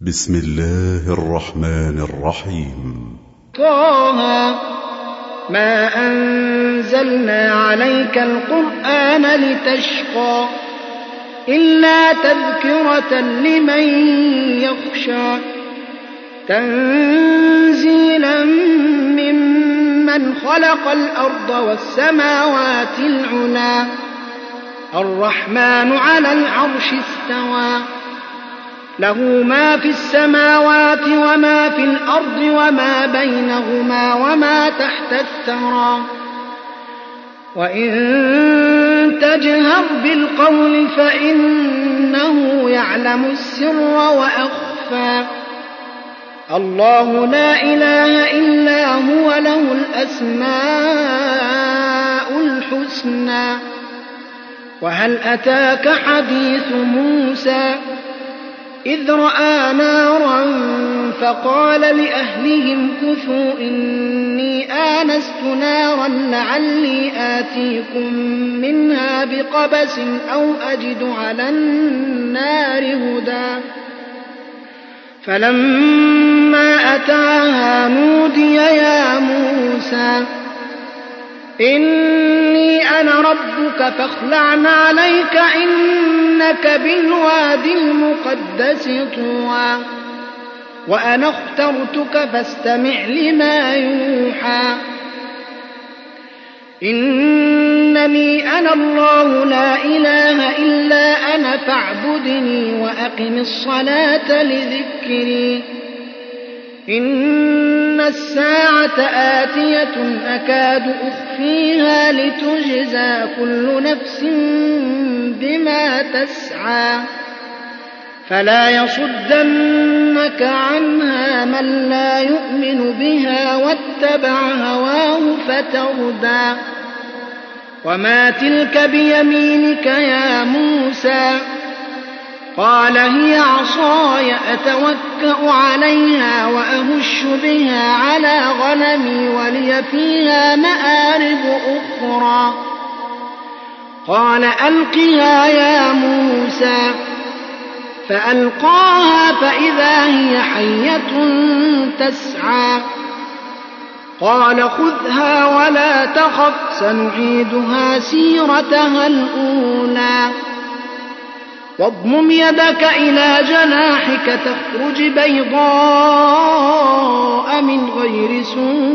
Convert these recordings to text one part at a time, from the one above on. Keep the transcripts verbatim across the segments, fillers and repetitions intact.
بسم الله الرحمن الرحيم. طه ما أنزلنا عليك القرآن لتشقى إلا تذكرة لمن يخشى تنزيلا ممن خلق الأرض والسماوات العلى الرحمن على العرش استوى له ما في السماوات وما في الأرض وما بينهما وما تحت الثرى وإن تجهر بالقول فإنه يعلم السر وأخفى الله لا إله إلا هو له الأسماء الحسنى وهل أتاك حديث موسى إذ رأى نارا فقال لأهلهم كثوا إني آنست نارا لعلي آتيكم منها بقبس أو أجد على النار هدى فلما أتاها نودي يا موسى إني أنا ربك فاخلع عليك إنك بالواد المقدس طوى وأنا اخترتك فاستمع لما يوحى إنني أنا الله لا إله إلا أنا فاعبدني وأقم الصلاة لذكري إن الساعة آتية أكاد أخفيها لتجزى كل نفس بما تسعى فلا يصدنك عنها من لا يؤمن بها واتبع هواه فتردى وما تلك بيمينك يا موسى قال هي عصاي أتوكأ عليها وأهش بها على غنمي ولي فيها مآرب أخرى قال ألقها يا موسى فألقاها فإذا هي حية تسعى قال خذها ولا تخف سنعيدها سيرتها الأولى واضمم يدك إلى جناحك تخرج بيضاء من غير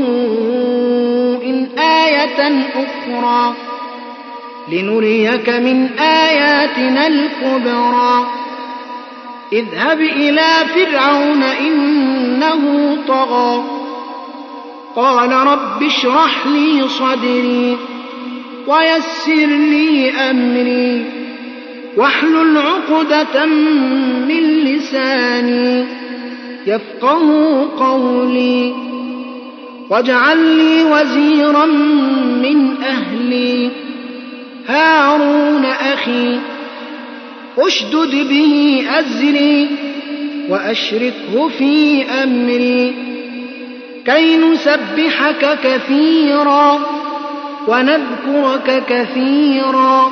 سوء آية أخرى لنريك من آياتنا الكبرى اذهب إلى فرعون إنه طغى قال رب اشرح لي صدري ويسر لي أمري واحلل عقدة من لساني يفقهوا قولي واجعل لي وزيرا من أهلي هارون أخي أشدد به أزري وأشركه في أمري كي نسبحك كثيرا ونذكرك كثيرا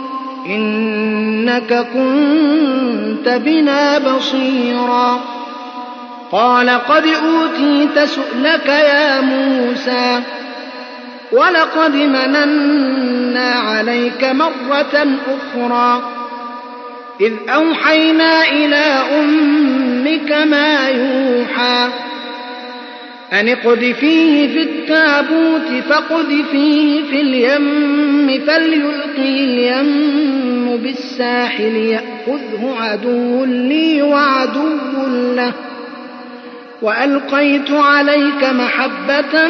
إنك كنت بنا بصيرا قال قد أوتيت سؤلك يا موسى ولقد مننا عليك مرة أخرى إذ أوحينا إلى أمك ما يوحى أن اقذفيه في التابوت فاقذفيه في اليم فليلقه اليم بالساحل يأخذه عدو لي وعدو له وألقيت عليك محبة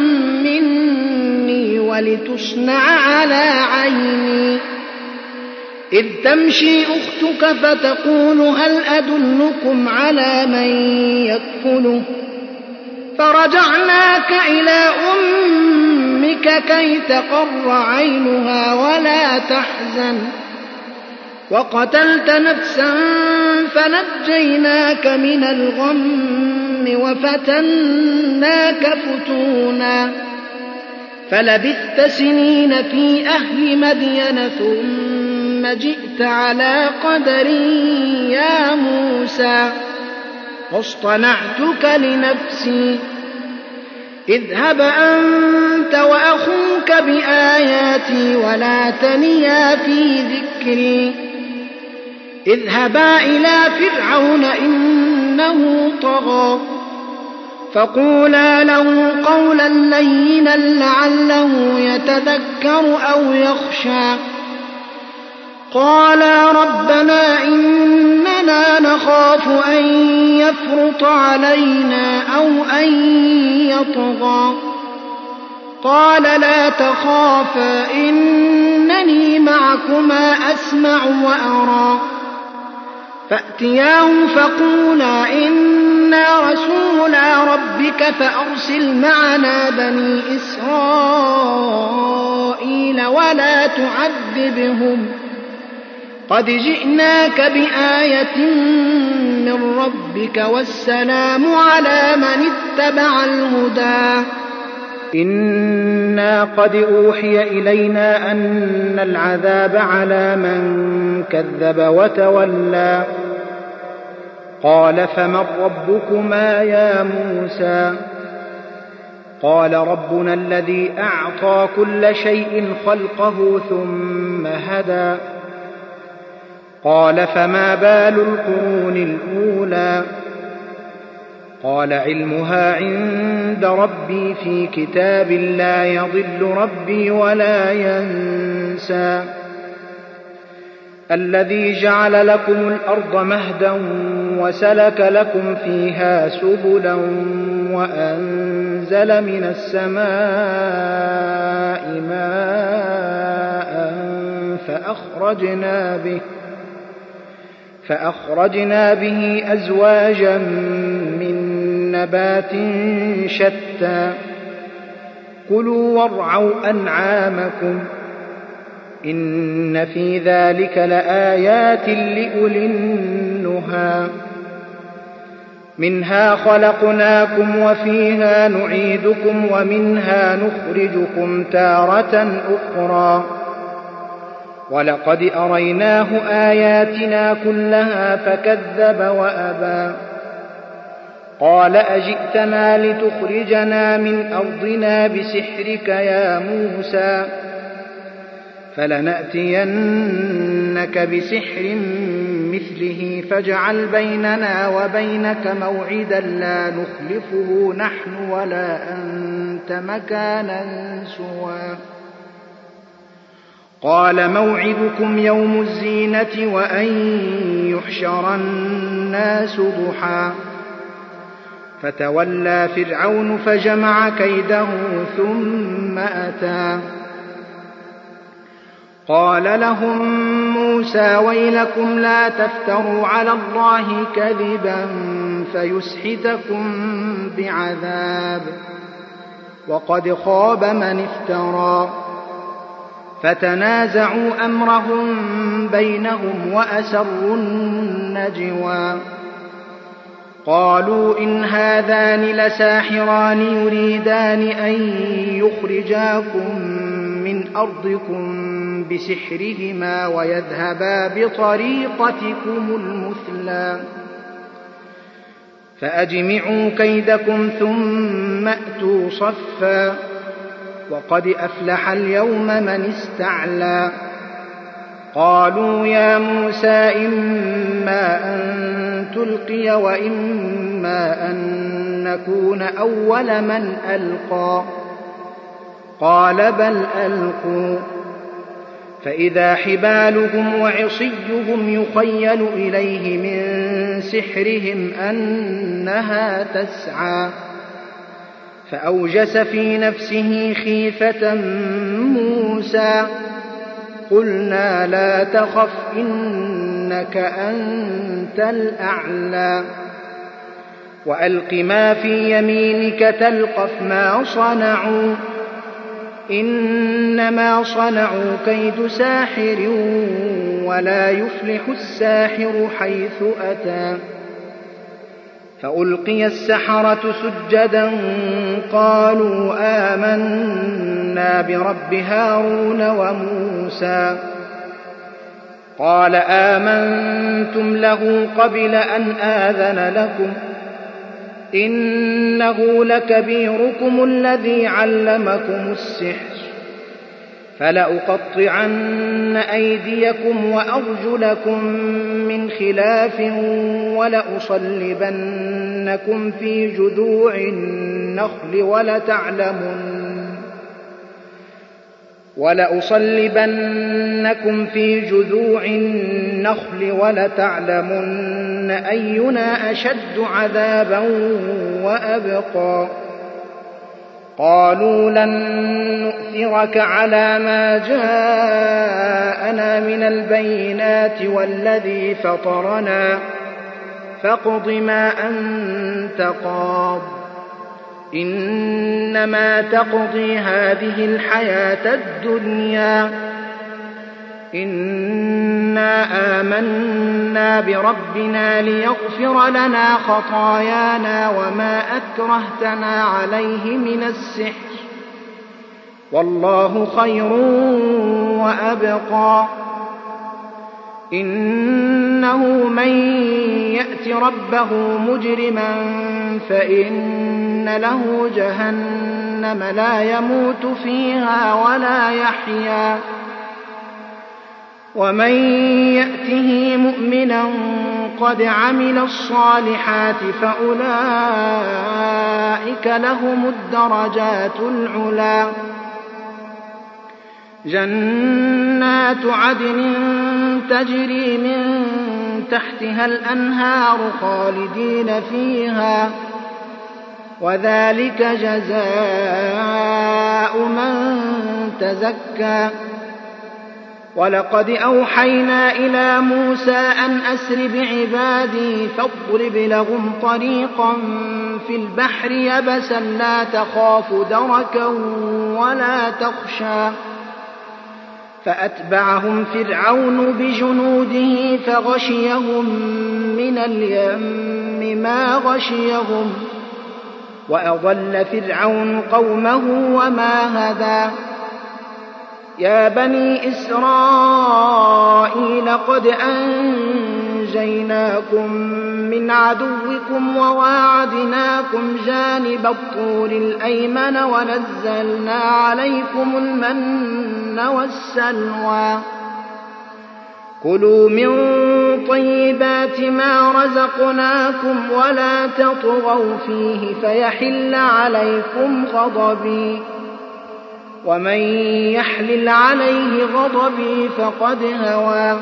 مني ولتصنع على عيني إذ تمشي أختك فتقول هل أدلكم على من يكفله فرجعناك إلى أمك كي تقر عينها ولا تحزن وقتلت نفسا فنجيناك من الغم وفتناك فتونا فلبثت سنين في أهل مدين ثم جئت على قدر يا موسى واصطنعتك لنفسي اذهب أنت وأخوك بآياتي ولا تنيا في ذكري اذهبا إلى فرعون إنه طغى فقولا له قولا لينا لعله يتذكر أو يخشى قالا ربنا إننا نخاف أن يفرط علينا أو أن يطغى قال لا تخافا إنني معكما أسمع وأرى فأتياه فقولا إنا رسولا ربك فأرسل معنا بني إسرائيل ولا تعذبهم قد جئناك بآية من ربك والسلام على من اتبع الهدى إنا قد أوحي إلينا أن العذاب على من كذب وتولى قال فمن ربكما يا موسى قال ربنا الذي أعطى كل شيء خلقه ثم هدى قال فما بال القرون الأولى قال علمها عند ربي في كتاب لا يضل ربي ولا ينسى الذي جعل لكم الأرض مهدا وسلك لكم فيها سبلا وأنزل من السماء ماء فأخرجنا به فأخرجنا به أزواجا من نبات شتى كلوا وارعوا أنعامكم إن في ذلك لآيات لأولي النهى منها خلقناكم وفيها نعيدكم ومنها نخرجكم تارة أخرى ولقد أريناه آياتنا كلها فكذب وأبى قال أجئتنا لتخرجنا من أرضنا بسحرك يا موسى فلنأتينك بسحر مثله فاجعل بيننا وبينك موعدا لا نخلفه نحن ولا أنت مكانا سوى قال موعدكم يوم الزينة وأن يحشر الناس ضحى فتولى فرعون فجمع كيده ثم أتى قال لهم موسى ويلكم لا تفتروا على الله كذبا فيسحتكم بعذاب وقد خاب من افترى فتنازعوا أمرهم بينهم وأسروا النجوى قالوا إن هذان لساحران يريدان أن يخرجاكم من أرضكم بسحرهما ويذهبا بطريقتكم المثلى فأجمعوا كيدكم ثم أتوا صفا وقد أفلح اليوم من استعلى قالوا يا موسى إما أن تلقي وإما أن نكون أول من ألقى قال بل ألقوا فإذا حبالهم وعصيهم يخيل إليه من سحرهم أنها تسعى فأوجس في نفسه خيفة موسى قلنا لا تخف إنك أنت الأعلى وألق ما في يمينك تلقف ما صنعوا إنما صنعوا كيد ساحر ولا يفلح الساحر حيث أتى فألقي السحرة سجدا قالوا آمنا برب هارون وموسى قال آمنتم له قبل أن آذن لكم إنه لكبيركم الذي علمكم السحر فلأقطعن أيديكم وأرجلكم من خلاف ولأصلبنكم في جذوع النخل ولتعلمن ولأصلبنكم في جذوع النخل ولتعلمن أينا أشد عذابا وأبقى قالوا لن نؤثرك على ما جاءنا من البينات والذي فطرنا فاقض ما أنت قاض إنما تقضي هذه الحياة الدنيا إنا آمنا بربنا ليغفر لنا خطايانا وما أكرهتنا عليه من السحر والله خير وأبقى إنه من يأت ربه مجرما فإن له جهنم لا يموت فيها ولا يحيا ومن يأته مؤمنا قد عمل الصالحات فأولئك لهم الدرجات العلى جنات عدن تجري من تحتها الأنهار خالدين فيها وذلك جزاء من تزكى ولقد أوحينا إلى موسى أن أسر بعبادي فاضرب لهم طريقا في البحر يبسا لا تخاف دركا ولا تخشى فأتبعهم فرعون بجنوده فغشيهم من اليم ما غشيهم وأضل فرعون قومه وما هدى يا بني إسرائيل قد أنجيناكم من عدوكم وواعدناكم جانب الطور الأيمن ونزلنا عليكم المن والسلوى كلوا من طيبات ما رزقناكم ولا تطغوا فيه فيحل عليكم غضبي ومن يحلل عليه غضبي فقد هوى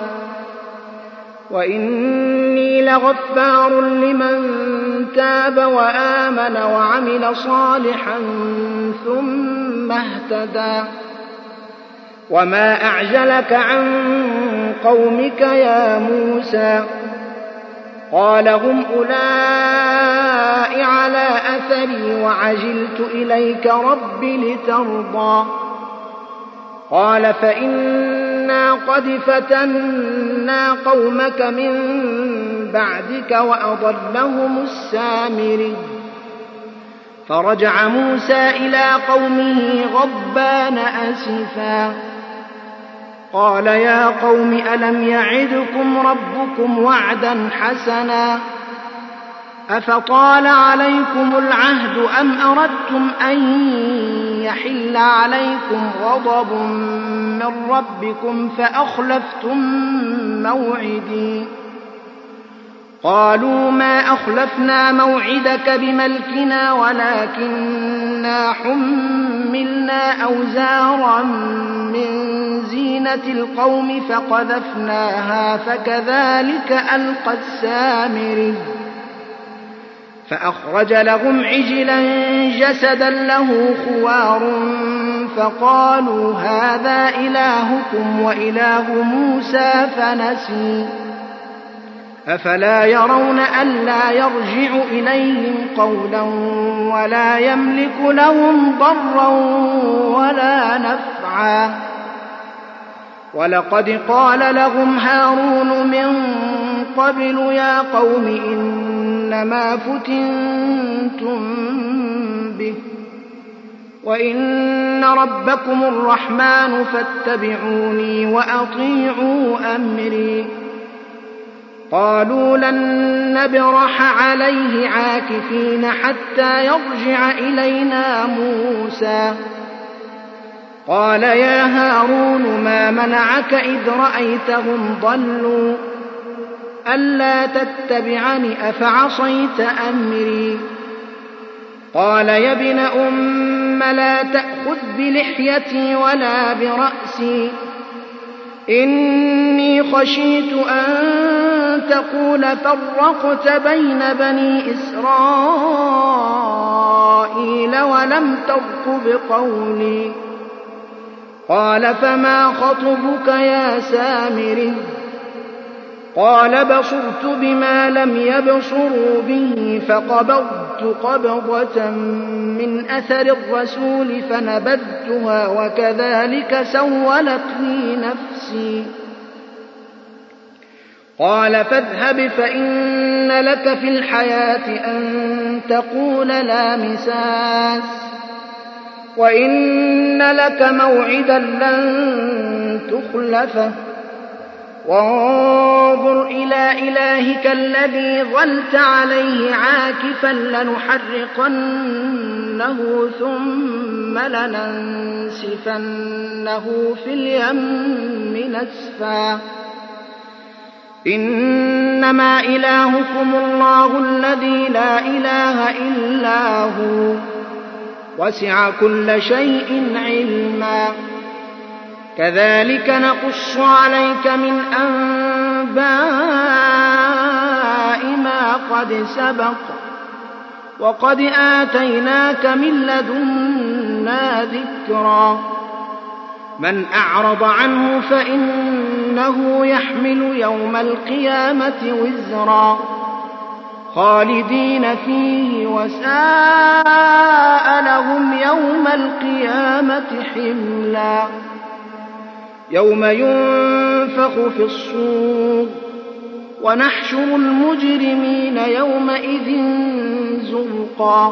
وإني لغفار لمن تاب وآمن وعمل صالحا ثم اهتدى وما أعجلك عن قومك يا موسى قال هم أولئك على أثري وعجلت إليك رب لترضى قال فإنا قد فتنا قومك من بعدك وأضلهم السامري فرجع موسى إلى قومه غضبان أسفا قال يا قوم ألم يعدكم ربكم وعدا حسنا أفطال عليكم العهد أم أردتم أن يحل عليكم غضب من ربكم فأخلفتم موعدي قالوا ما أخلفنا موعدك بملكنا ولكننا حملنا أوزارا من زينة القوم فقذفناها فكذلك ألقى السامري فأخرج لهم عجلا جسدا له خوار فقالوا هذا إلهكم وإله موسى فنسي أفلا يرون ألا يرجع إليهم قولا ولا يملك لهم ضرا ولا نفعا ولقد قال لهم هارون من قبل يا قوم إنما فتنتم به وإن ربكم الرحمن فاتبعوني وأطيعوا أمري قالوا لن نبرح عليه عاكفين حتى يرجع إلينا موسى قال يا هارون ما منعك إذ رأيتهم ضلوا ألا تتبعني أفعصيت أمري قال يا ابن أم لا تأخذ بلحيتي ولا برأسي إني خشيت أن تقول فرقت بين بني إسرائيل ولم ترقب قولي قال فما خطبك يا سامري قال بصرت بما لم يبصروا به فقبضت قبضة من أثر الرسول فنبذتها وكذلك سولت لي نفسي قال فاذهب فإن لك في الحياة أن تقول لا مساس وإن لك موعدا لن تخلفه وانظر إلى إلهك الذي ظلت عليه عاكفا لنحرقنه ثم لننسفنه في اليم نسفا إنما إلهكم الله الذي لا إله إلا هو وسع كل شيء علما كذلك نقص عليك من أنباء ما قد سبق وقد آتيناك من لدنا ذكرا من أعرض عنه فإنه يحمل يوم القيامة وزرا خالدين فيه وساء لهم يوم القيامة حملا يوم ينفخ في الصور ونحشر المجرمين يومئذ زرقا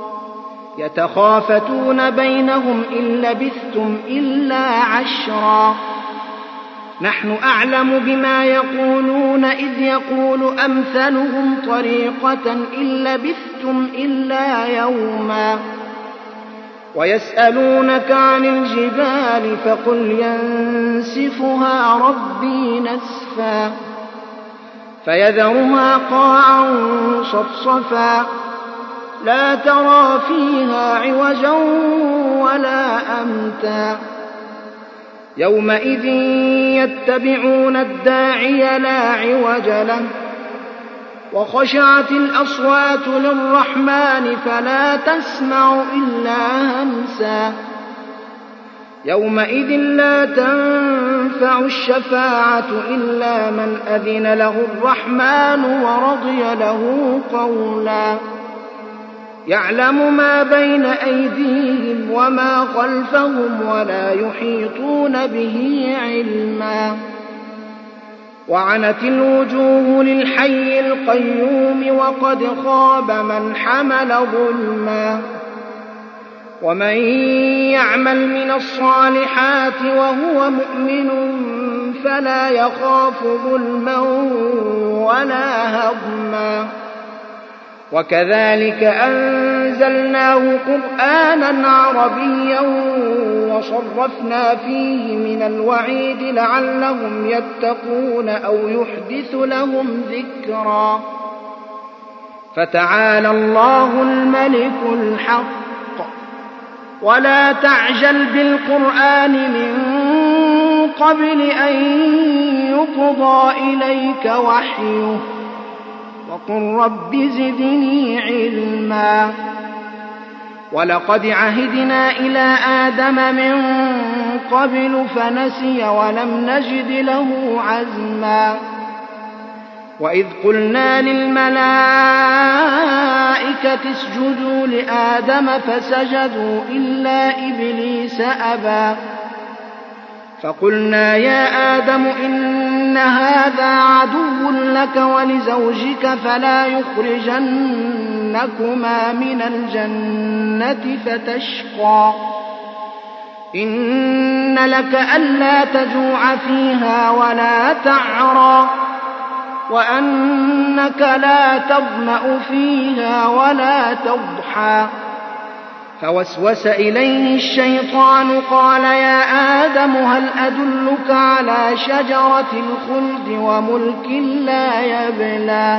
يتخافتون بينهم إن لبثتم إلا عشرا نحن أعلم بما يقولون إذ يقول أمثلهم طريقة إن لبثتم إلا يوما ويسألونك عن الجبال فقل ينسفها ربي نسفا فيذرها قاعا صفصفا لا ترى فيها عوجا ولا أمتا يومئذ يتبعون الداعي لا عوج له وخشعت الأصوات للرحمن فلا تسمع إلا همسا يومئذ لا تنفع الشفاعة إلا من أذن له الرحمن ورضي له قولا يعلم ما بين أيديهم وما خلفهم ولا يحيطون به علما وعنت الوجوه للحي القيوم وقد خاب من حمل ظلما ومن يعمل من الصالحات وهو مؤمن فلا يخاف ظلما ولا هضما وكذلك أنزلناه قرآنا عربيا وصرفنا فيه من الوعيد لعلهم يتقون أو يحدث لهم ذكرا فتعالى الله الملك الحق ولا تعجل بالقرآن من قبل أن يقضى إليك وحيه وقل رب زدني علما ولقد عهدنا إلى آدم من قبل فنسي ولم نجد له عزما وإذ قلنا للملائكة اسجدوا لآدم فسجدوا إلا إبليس أبى فقلنا يا آدم إن هذا عدو لك ولزوجك فلا يخرجنكما من الجنة فتشقى إن لك ألا تجوع فيها ولا تعرى وأنك لا تظمأ فيها ولا تضحى. فوسوس إليه الشيطان قال يا آدم هل أدلك على شجرة الخلد وملك لا يبلى.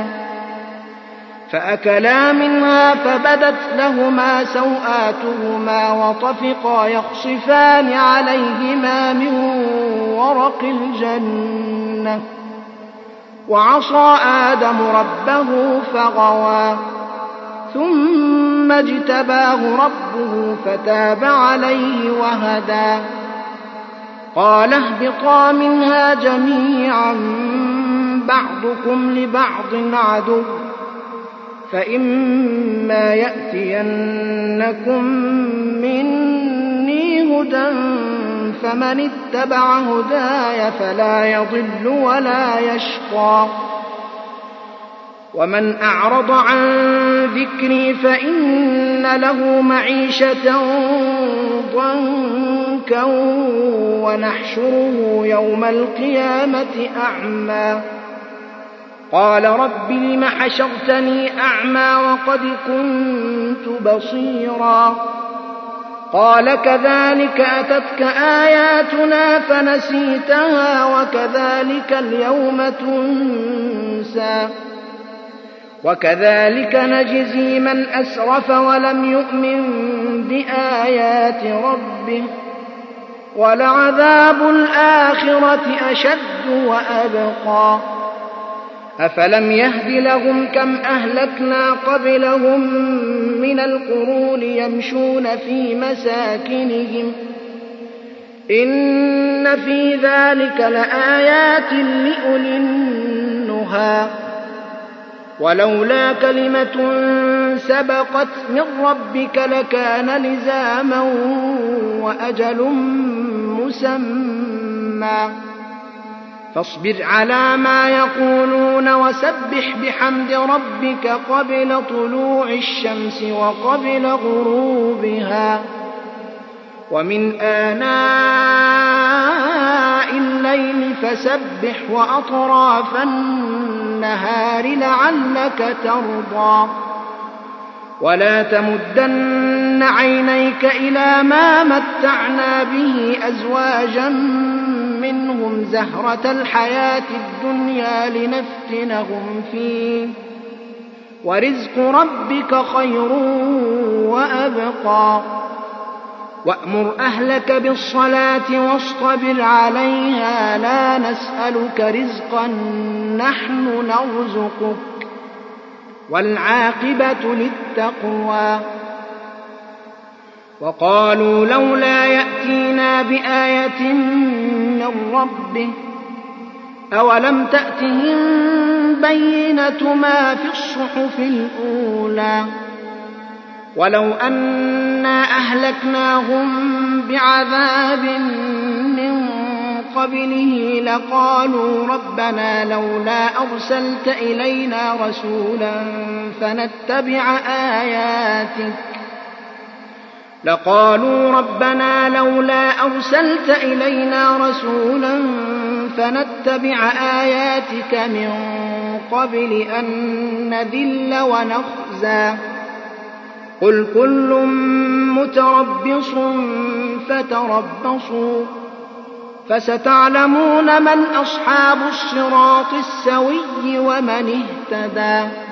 فأكلا منها فبدت لهما سوآتهما وطفقا يخصفان عليهما من ورق الجنة وعصى آدم ربه فغوى ثم اجتباه ربه فتاب عليه وهدى. قال اهبطا منها جميعا بعضكم لبعض عدو فإما يأتينكم مني هدى فمن اتبع هداي فلا يضل ولا يشقى ومن أعرض عن ذكري فإن له معيشة ضنكا ونحشره يوم القيامة أعمى. قال رب لم حشرتني أعمى وقد كنت بصيرا. قال كذلك أتتك آياتنا فنسيتها وكذلك اليوم تنسى وكذلك نجزي من أسرف ولم يؤمن بآيات ربه ولعذاب الآخرة أشد وأبقى. أفلم يهد لهم كم أهلكنا قبلهم من القرون يمشون في مساكنهم إن في ذلك لآيات لأولي النهى. ولولا كلمة سبقت من ربك لكان لزاما وأجل مسمى. فاصبر على ما يقولون وسبح بحمد ربك قبل طلوع الشمس وقبل غروبها ومن آناء الليل فسبح وأطراف النهار لعلك ترضى. ولا تمدن عينيك إلى ما متعنا به أزواجا منهم زهرة الحياة الدنيا لنفتنهم فيه ورزق ربك خير وأبقى. وأمر أهلك بالصلاة واصطبر عليها لا نسألك رزقا نحن نرزقك والعاقبة للتقوى. وقالوا لولا يأتينا بآية من ربه أولم تأتهم بينة ما في الصحف الأولى ولو أنا أهلكناهم بعذاب من قبله لقالوا ربنا لولا أرسلت إلينا رسولا فنتبع آياتك لقالوا ربنا لولا أرسلت إلينا رسولا فنتبع آياتك من قبل أن نذل ونخزى. قل كل متربص فتربصوا فستعلمون من أصحاب الصراط السوي ومن اهتدى.